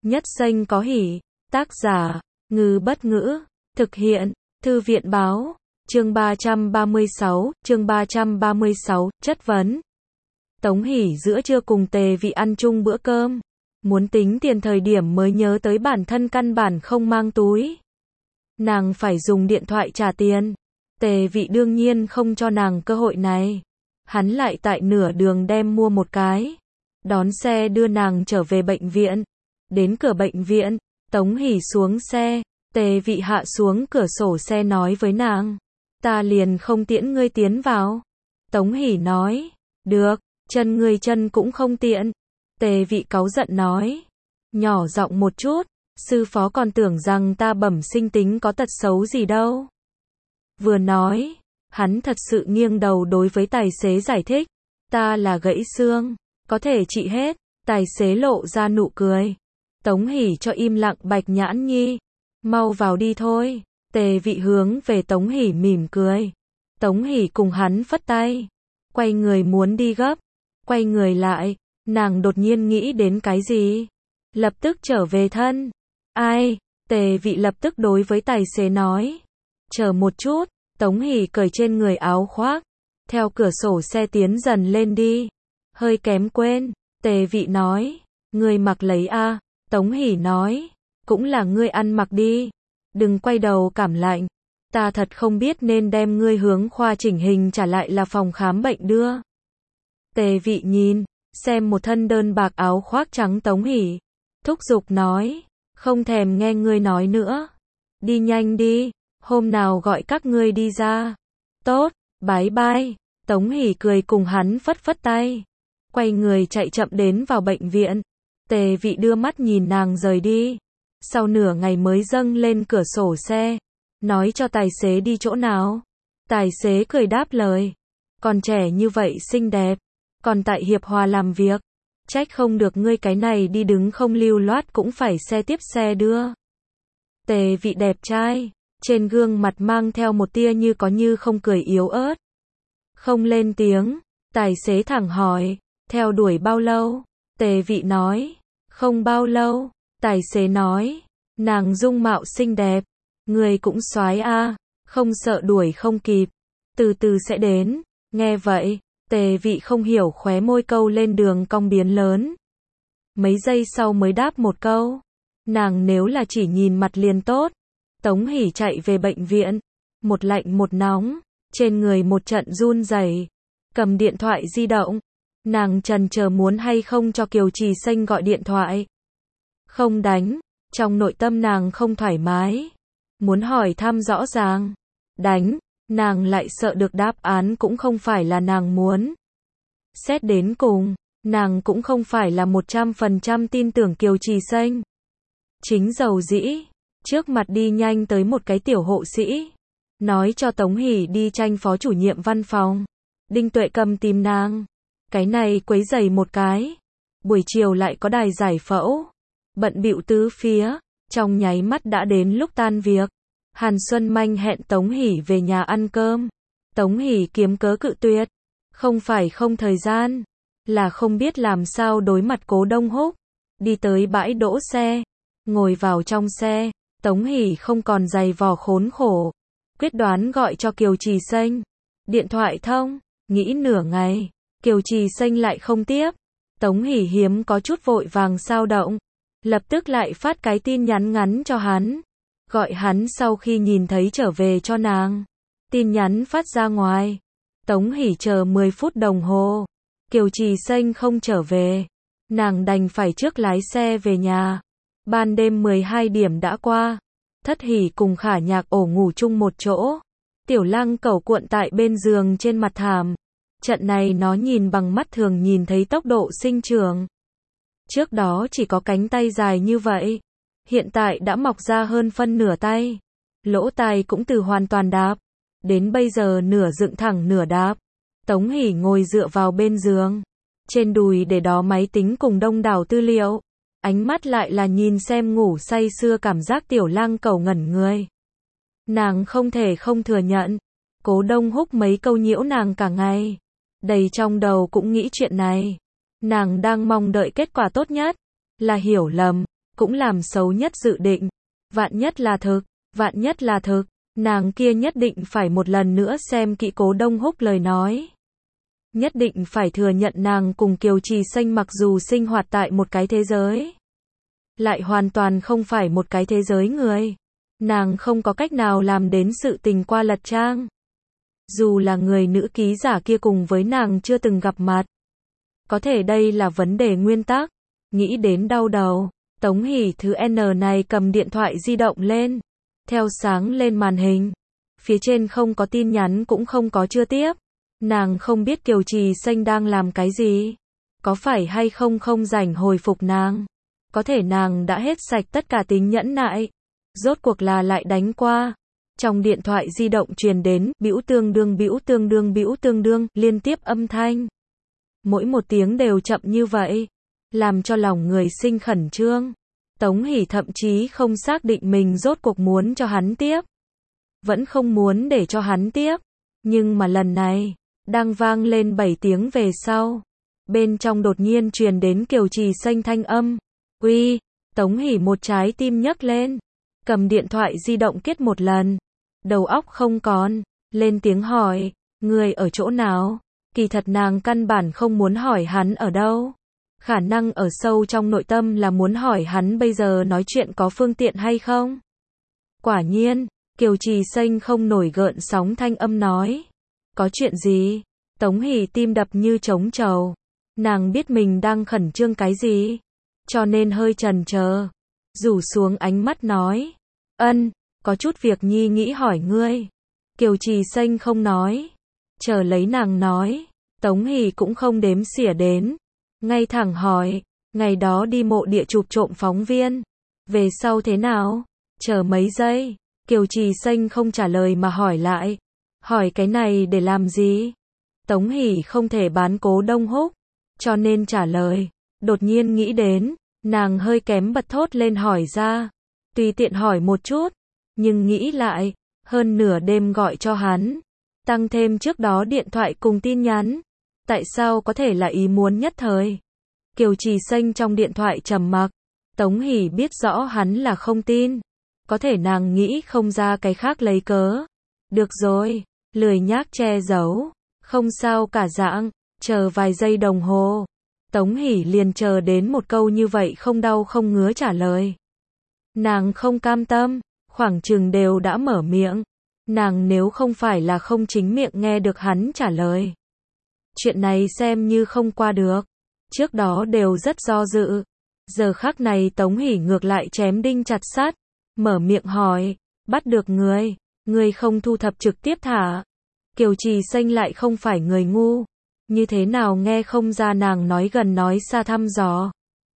Nhất danh có hỷ. Tác giả, Ngư Bất Ngữ. Thực hiện, Thư viện Báo. Chương 336, chất vấn. Tống Hỷ giữa trưa cùng Tề Vị ăn chung bữa cơm. Muốn tính tiền thời điểm mới nhớ tới bản thân căn bản không mang túi. Nàng phải dùng điện thoại trả tiền. Tề Vị đương nhiên không cho nàng cơ hội này. Hắn lại tại nửa đường đem mua một cái. Đón xe đưa nàng trở về bệnh viện. Đến cửa bệnh viện, Tống Hỷ xuống xe. Tề Vị hạ xuống cửa sổ xe nói với nàng. Ta liền không tiễn ngươi tiến vào. Tống Hỷ nói. Được, chân ngươi chân cũng không tiện. Tề Vị cáu giận nói. Nhỏ giọng một chút, sư phó còn tưởng rằng ta bẩm sinh tính có tật xấu gì đâu. Vừa nói, hắn thật sự nghiêng đầu đối với tài xế giải thích. Ta là gãy xương, có thể trị hết. Tài xế lộ ra nụ cười. Tống Hỷ cho im lặng Bạch Nhãn Nhi. Mau vào đi thôi. Tề Vị hướng về Tống Hỷ mỉm cười. Tống Hỷ cùng hắn phất tay. Quay người muốn đi gấp. Quay người lại, nàng đột nhiên nghĩ đến cái gì. Lập tức trở về thân. Ai? Tề Vị lập tức đối với tài xế nói. Chờ một chút. Tống Hỷ cởi trên người áo khoác. Theo cửa sổ xe tiến dần lên đi. Hơi kém quên. Tề Vị nói. Ngươi mặc lấy a. Tống Hỷ nói. Cũng là ngươi ăn mặc đi. Đừng quay đầu cảm lạnh. Ta thật không biết nên đem ngươi hướng khoa chỉnh hình trả lại là phòng khám bệnh đưa. Tề Vị nhìn, xem một thân đơn bạc áo khoác trắng Tống Hỷ. Thúc giục nói. Không thèm nghe ngươi nói nữa. Đi nhanh đi. Hôm nào gọi các ngươi đi ra. Tốt, bye bye. Tống Hỷ cười cùng hắn phất phất tay. Quay người chạy chậm đến vào bệnh viện. Tề Vị đưa mắt nhìn nàng rời đi. Sau nửa ngày mới dâng lên cửa sổ xe. Nói cho tài xế đi chỗ nào. Tài xế cười đáp lời. Còn trẻ như vậy xinh đẹp. Còn tại Hiệp Hòa làm việc. Trách không được ngươi cái này đi đứng không lưu loát cũng phải xe tiếp xe đưa. Tề Vị đẹp trai. Trên gương mặt mang theo một tia như có như không cười yếu ớt. Không lên tiếng. Tài xế thẳng hỏi. Theo đuổi bao lâu? Tề Vị nói. Không bao lâu. Tài xế nói. Nàng dung mạo xinh đẹp. Người cũng soái a. Không sợ đuổi không kịp. Từ từ sẽ đến. Nghe vậy, Tề Vị không hiểu khóe môi câu lên đường cong biến lớn. Mấy giây sau mới đáp một câu. Nàng nếu là chỉ nhìn mặt liền tốt. Tống Hỷ chạy về bệnh viện. Một lạnh một nóng. Trên người một trận run rẩy. Cầm điện thoại di động. Nàng chần chờ muốn hay không cho Kiều Trì Xanh gọi điện thoại. Không đánh. Trong nội tâm nàng không thoải mái. Muốn hỏi thăm rõ ràng. Đánh. Nàng lại sợ được đáp án cũng không phải là nàng muốn. Xét đến cùng, nàng cũng không phải là 100% tin tưởng Kiều Trì Xanh. Chính dầu dĩ. Trước mặt đi nhanh tới một cái tiểu hộ sĩ. Nói cho Tống Hỷ đi tranh phó chủ nhiệm văn phòng. Đinh Tuệ Cầm tìm nàng. Cái này quấy rầy một cái. Buổi chiều lại có đài giải phẫu. Bận bịu tứ phía. Trong nháy mắt đã đến lúc tan việc. Hàn Xuân Manh hẹn Tống Hỷ về nhà ăn cơm. Tống Hỷ kiếm cớ cự tuyệt. Không phải không thời gian. Là không biết làm sao đối mặt Cố Đông Húc. Đi tới bãi đỗ xe. Ngồi vào trong xe. Tống Hỷ không còn giày vò khốn khổ. Quyết đoán gọi cho Kiều Trì Xanh. Điện thoại thông. Nghĩ nửa ngày. Kiều Trì Xanh lại không tiếp. Tống Hỷ hiếm có chút vội vàng sao động. Lập tức lại phát cái tin nhắn ngắn cho hắn. Gọi hắn sau khi nhìn thấy trở về cho nàng. Tin nhắn phát ra ngoài. Tống Hỷ chờ 10 phút đồng hồ. Kiều Trì Xanh không trở về. Nàng đành phải trước lái xe về nhà. Ban đêm 12 điểm đã qua. Thất Hỷ cùng Khả Nhạc ổ ngủ chung một chỗ. Tiểu Lăng cẩu cuộn tại bên giường trên mặt thảm. Trận này nó nhìn bằng mắt thường nhìn thấy tốc độ sinh trưởng. Trước đó chỉ có cánh tay dài như vậy. Hiện tại đã mọc ra hơn phân nửa tay. Lỗ tai cũng từ hoàn toàn đáp. Đến bây giờ nửa dựng thẳng nửa đáp. Tống Hỷ ngồi dựa vào bên giường. Trên đùi để đó máy tính cùng đông đảo tư liệu. Ánh mắt lại là nhìn xem ngủ say sưa cảm giác Tiểu Lăng cẩu ngẩn người. Nàng không thể không thừa nhận. Cố Đông Húc mấy câu nhiễu nàng cả ngày. Đầy trong đầu cũng nghĩ chuyện này. Nàng đang mong đợi kết quả tốt nhất. Là hiểu lầm. cũng làm xấu nhất dự định. Vạn nhất là thực, vạn nhất là thực, nàng kia nhất định phải một lần nữa xem kỹ Cố Đông Húc lời nói. Nhất định phải thừa nhận nàng cùng Kiều Trì Xanh mặc dù sinh hoạt tại một cái thế giới, lại hoàn toàn không phải một cái thế giới người. Nàng không có cách nào làm đến sự tình qua lật trang. Dù là người nữ ký giả kia cùng với nàng chưa từng gặp mặt. Có thể đây là vấn đề nguyên tắc. Nghĩ đến đau đầu, Tống Hỷ thứ N này cầm điện thoại di động lên. Theo sáng lên màn hình. Phía trên không có tin nhắn cũng không có chưa tiếp. Nàng không biết Kiều Trì Xanh đang làm cái gì. Có phải hay không không rảnh hồi phục nàng. Có thể nàng đã hết sạch tất cả tính nhẫn nại. Rốt cuộc là lại đánh qua. Trong điện thoại di động truyền đến bĩu tương đương bĩu tương đương bĩu tương đương liên tiếp âm thanh. Mỗi một tiếng đều chậm như vậy, làm cho lòng người sinh khẩn trương. Tống Hỷ thậm chí không xác định mình rốt cuộc muốn cho hắn tiếp. Vẫn không muốn để cho hắn tiếp. Nhưng mà lần này, đang vang lên 7 tiếng về sau. Bên trong đột nhiên truyền đến Kiều Trì Xanh thanh âm. Uy, Tống Hỷ một trái tim nhấc lên. Cầm điện thoại di động kết một lần. Đầu óc không còn. Lên tiếng hỏi. Người ở chỗ nào? Kỳ thật nàng căn bản không muốn hỏi hắn ở đâu. Khả năng ở sâu trong nội tâm là muốn hỏi hắn bây giờ nói chuyện có phương tiện hay không. Quả nhiên, Kiều Trì Xanh không nổi gợn sóng thanh âm nói. Có chuyện gì? Tống Hỷ tim đập như trống trầu. Nàng biết mình đang khẩn trương cái gì. Cho nên hơi chần chờ. Rủ xuống ánh mắt nói. Ân, có chút việc nhi nghĩ hỏi ngươi. Kiều Trì Xanh không nói. Chờ lấy nàng nói. Tống Hỷ cũng không đếm xỉa đến. Ngay thẳng hỏi. Ngày đó đi mộ địa chụp trộm phóng viên. Về sau thế nào? Chờ mấy giây. Kiều Trì Xanh không trả lời mà hỏi lại. Hỏi cái này để làm gì? Tống Hỷ không thể bán Cố Đông Húc. Cho nên trả lời. Đột nhiên nghĩ đến. Nàng hơi kém bật thốt lên hỏi ra. Tùy tiện hỏi một chút. Nhưng nghĩ lại. Hơn nửa đêm gọi cho hắn. Tăng thêm trước đó điện thoại cùng tin nhắn. Tại sao có thể là ý muốn nhất thời? Kiều Trì Xanh trong điện thoại trầm mặc. Tống Hỷ biết rõ hắn là không tin. Có thể nàng nghĩ không ra cái khác lấy cớ. Được rồi, lười nhác che giấu. Không sao cả dạng, chờ vài giây đồng hồ. Tống Hỷ liền chờ đến một câu như vậy không đau không ngứa trả lời. Nàng không cam tâm, khoảng chừng đều đã mở miệng. Nàng nếu không phải là không chính miệng nghe được hắn trả lời. Chuyện này xem như không qua được. Trước đó đều rất do dự. Giờ khắc này Tống Hỷ ngược lại chém đinh chặt sắt. Mở miệng hỏi. Bắt được người không thu thập trực tiếp thả. Kiều Trì Xanh lại không phải người ngu. Như thế nào nghe không ra nàng nói gần nói xa thăm dò.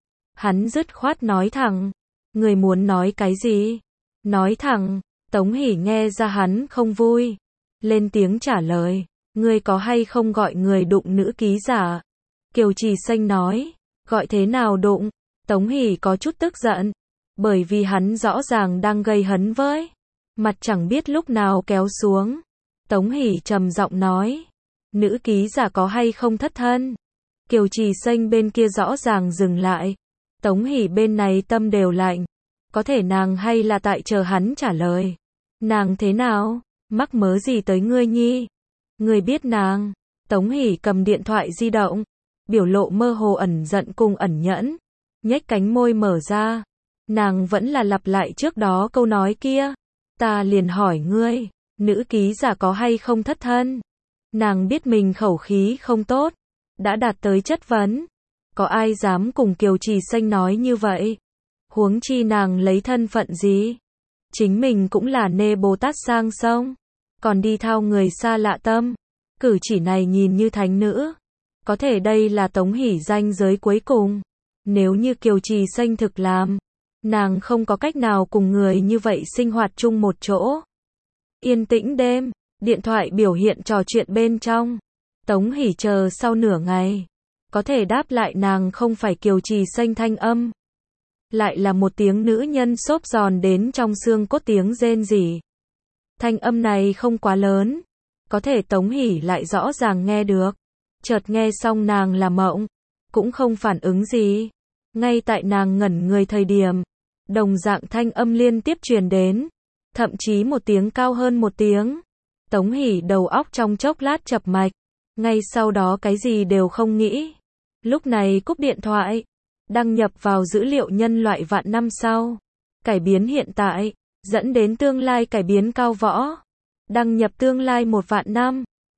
Hắn dứt khoát nói thẳng. Người muốn nói cái gì? Nói thẳng. Tống Hỷ nghe ra hắn không vui. Lên tiếng trả lời. Ngươi có hay không gọi người đụng nữ ký giả? Kiều Trì Xanh nói. Gọi thế nào đụng? Tống Hỷ có chút tức giận. Bởi vì hắn rõ ràng đang gây hấn với. Mặt chẳng biết lúc nào kéo xuống. Tống Hỷ trầm giọng nói. Nữ ký giả có hay không thất thân? Kiều Trì Xanh bên kia rõ ràng dừng lại. Tống Hỷ bên này tâm đều lạnh. Có thể nàng hay là tại chờ hắn trả lời. Nàng thế nào? Mắc mớ gì tới ngươi nhi? Ngươi biết nàng. Tống Hỷ cầm điện thoại di động. Biểu lộ mơ hồ ẩn giận cùng ẩn nhẫn. Nhếch cánh môi mở ra. Nàng vẫn là lặp lại trước đó câu nói kia. Ta liền hỏi ngươi. Nữ ký giả có hay không thất thân? Nàng biết mình khẩu khí không tốt. Đã đạt tới chất vấn. Có ai dám cùng Kiều Trì Xanh nói như vậy? Huống chi nàng lấy thân phận gì? Chính mình cũng là nê Bồ Tát sang sông. Còn đi thao người xa lạ tâm. Cử chỉ này nhìn như thánh nữ. Có thể đây là Tống Hỷ ranh giới cuối cùng. Nếu như Kiều Trì Xanh thực làm. Nàng không có cách nào cùng người như vậy sinh hoạt chung một chỗ. Yên tĩnh đêm. Điện thoại biểu hiện trò chuyện bên trong. Tống Hỷ chờ sau nửa ngày. Có thể đáp lại nàng không phải Kiều Trì Xanh thanh âm. Lại là một tiếng nữ nhân xốp giòn đến trong xương cốt tiếng rên rỉ. Thanh âm này không quá lớn. Có thể Tống Hỷ lại rõ ràng nghe được. Chợt nghe xong nàng là mộng. Cũng không phản ứng gì. Ngay tại nàng ngẩn người thời điểm. Đồng dạng thanh âm liên tiếp truyền đến, thậm chí một tiếng cao hơn một tiếng. Tống Hỷ đầu óc trong chốc lát chập mạch, ngay sau đó cái gì đều không nghĩ. Lúc này cúp điện thoại, đăng nhập vào dữ liệu nhân loại vạn năm sau, cải biến hiện tại, dẫn đến tương lai cải biến cao võ. Đăng nhập tương lai 1 vạn năm.